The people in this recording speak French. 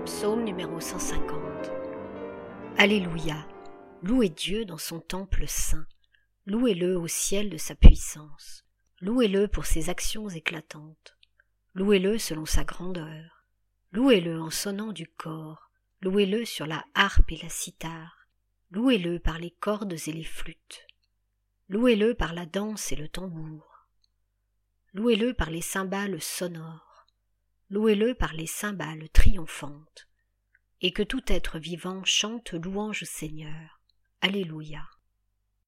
Psaume numéro 150. Alléluia, louez Dieu dans son temple saint, louez-le au ciel de sa puissance, louez-le pour ses actions éclatantes, louez-le selon sa grandeur, louez-le en sonnant du cor, louez-le sur la harpe et la cithare, louez-le par les cordes et les flûtes, louez-le par la danse et le tambour, louez-le par les cymbales sonores, louez-le par les cymbales triomphantes, et que tout être vivant chante louange au Seigneur. Alléluia.